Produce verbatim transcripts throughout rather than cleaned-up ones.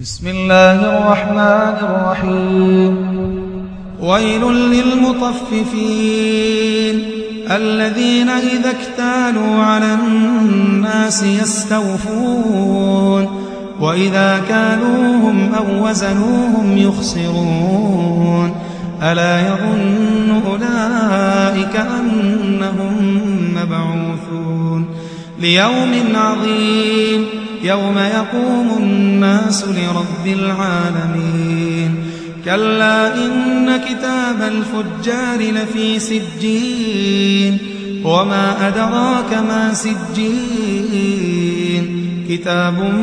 بسم الله الرحمن الرحيم. ويل للمطففين الذين إذا اكتالوا على الناس يستوفون وإذا كالوهم أو وزنوهم يخسرون ألا يظن أولئك أنهم مبعوثون ليوم عظيم يوم يقوم الناس لرب العالمين. كلا إن كتاب الفجار لفي سجين وما أدراك ما سجين كتاب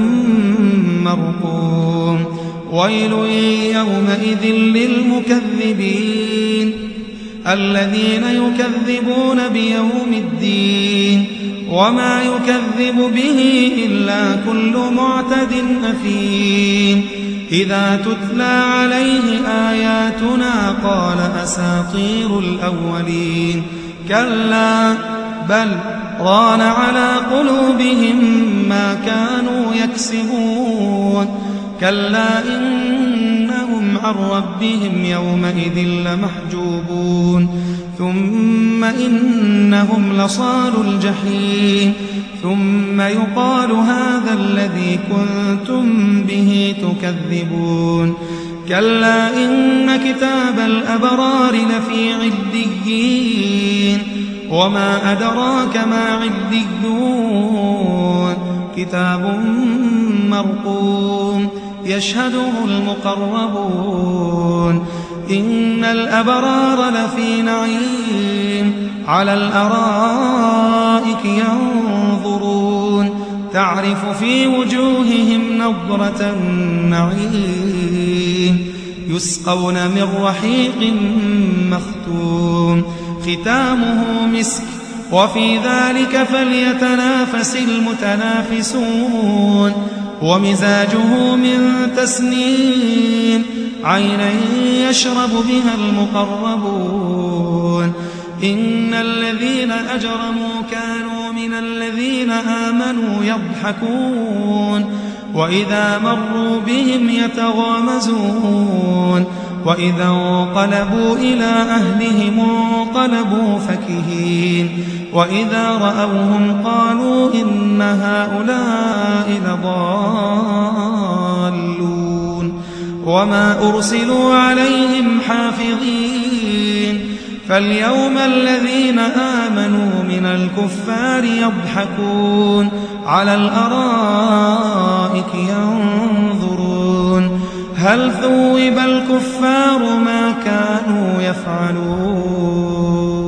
مرقوم. ويل يومئذ للمكذبين الذين يكذبون بيوم الدين وما يكذب به إلا كل معتد أثيم. إذا تتلى عليه آياتنا قال أساطير الأولين كلا بل ران على قلوبهم ما كانوا يكسبون. كلا إنهم عن ربهم يومئذ لمحجوبون ثم إنهم لصالو الجحيم ثم يقال هذا الذي كنتم به تكذبون. كلا إن كتاب الأبرار لفي عليين وما أدراك ما عليون كتاب مرقوم يشهده المقربون. إن الأبرار لفي نعيم على الأرائك ينظرون تعرف في وجوههم نضرة النعيم يسقون من رحيق مختوم ختامه مسك وفي ذلك فليتنافس المتنافسون. ومزاجه من تسنيم عينا يشرب بها المقربون. إن الذين أجرموا كانوا من الذين آمنوا يضحكون وإذا مروا بهم يتغامزون وإذا انقلبوا إلى أهلهم انقلبوا فكهين وإذا رأوهم قالوا إن هؤلاء لضالون وما أرسلوا عليهم حافظين. فاليوم الذين آمنوا من الكفار يضحكون على الأرائك ينظرون هل ثوب الكفار ما كانوا يفعلون.